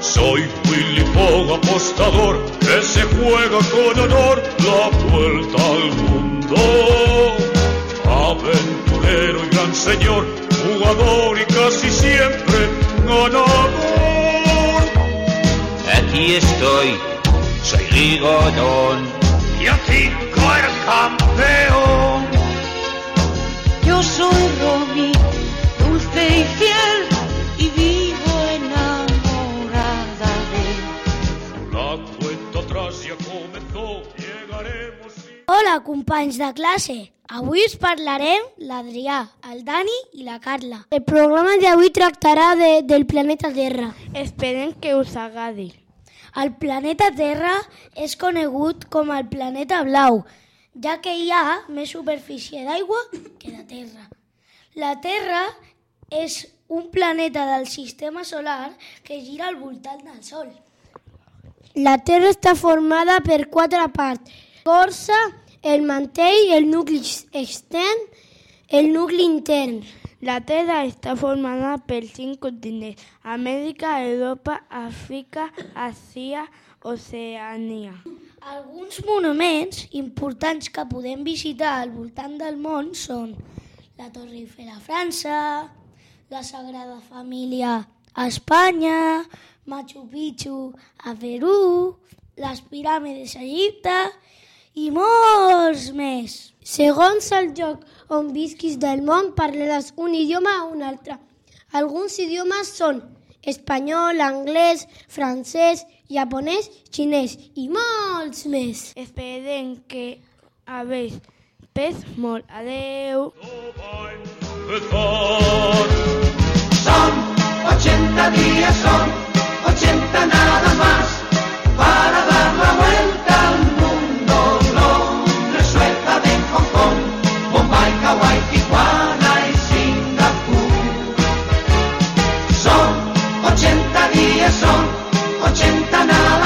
Soy Willy Fogg, apostador, que se juega con honor la vuelta al mundo. Aventurero y gran señor, jugador y casi siempre ganador. Aquí estoy, soy Rigodón. Y aquí el campeón. Yo soy Romy, dulce y fiel, y vivo enamorada de él. La cuenta atrás ja comenzó, llegaremos... Hola, companys de classe. Avui us parlarem l'Adrià, el Dani i la Carla. El programa d'avui tractarà del planeta Terra. Esperem que us agradi. El planeta Terra és conegut com el planeta blau, ja que hi ha més superfície d'aigua que de terra. La Terra és un planeta del sistema solar que gira al voltant del Sol. La Terra està formada per 4 parts: l'escorça, el mantell, el nucli extern, el nucli intern. La Terra està formada per 5 continents: Amèrica, Europa, Àfrica, Àsia, Oceania. Alguns monuments importants que podem visitar al voltant del món són la Torre Eiffel a França, la Sagrada Família a Espanya, Machu Picchu a Perú, les piràmides a Egipte i molts més. Segons el lloc on visquis del món, parlaràs un idioma o un altre. Alguns idiomes són espanyol, anglès, francès, japonès, xinès i molts més. Esperem que hagués pes molt. Adeu. Son 80 días, son 80 nada más, para dar la vuelta al mundo. Londres, Suecia, de Hong Kong, Bombay, Hawái, Tijuana y Singapur. Son 80 días, son 80 nada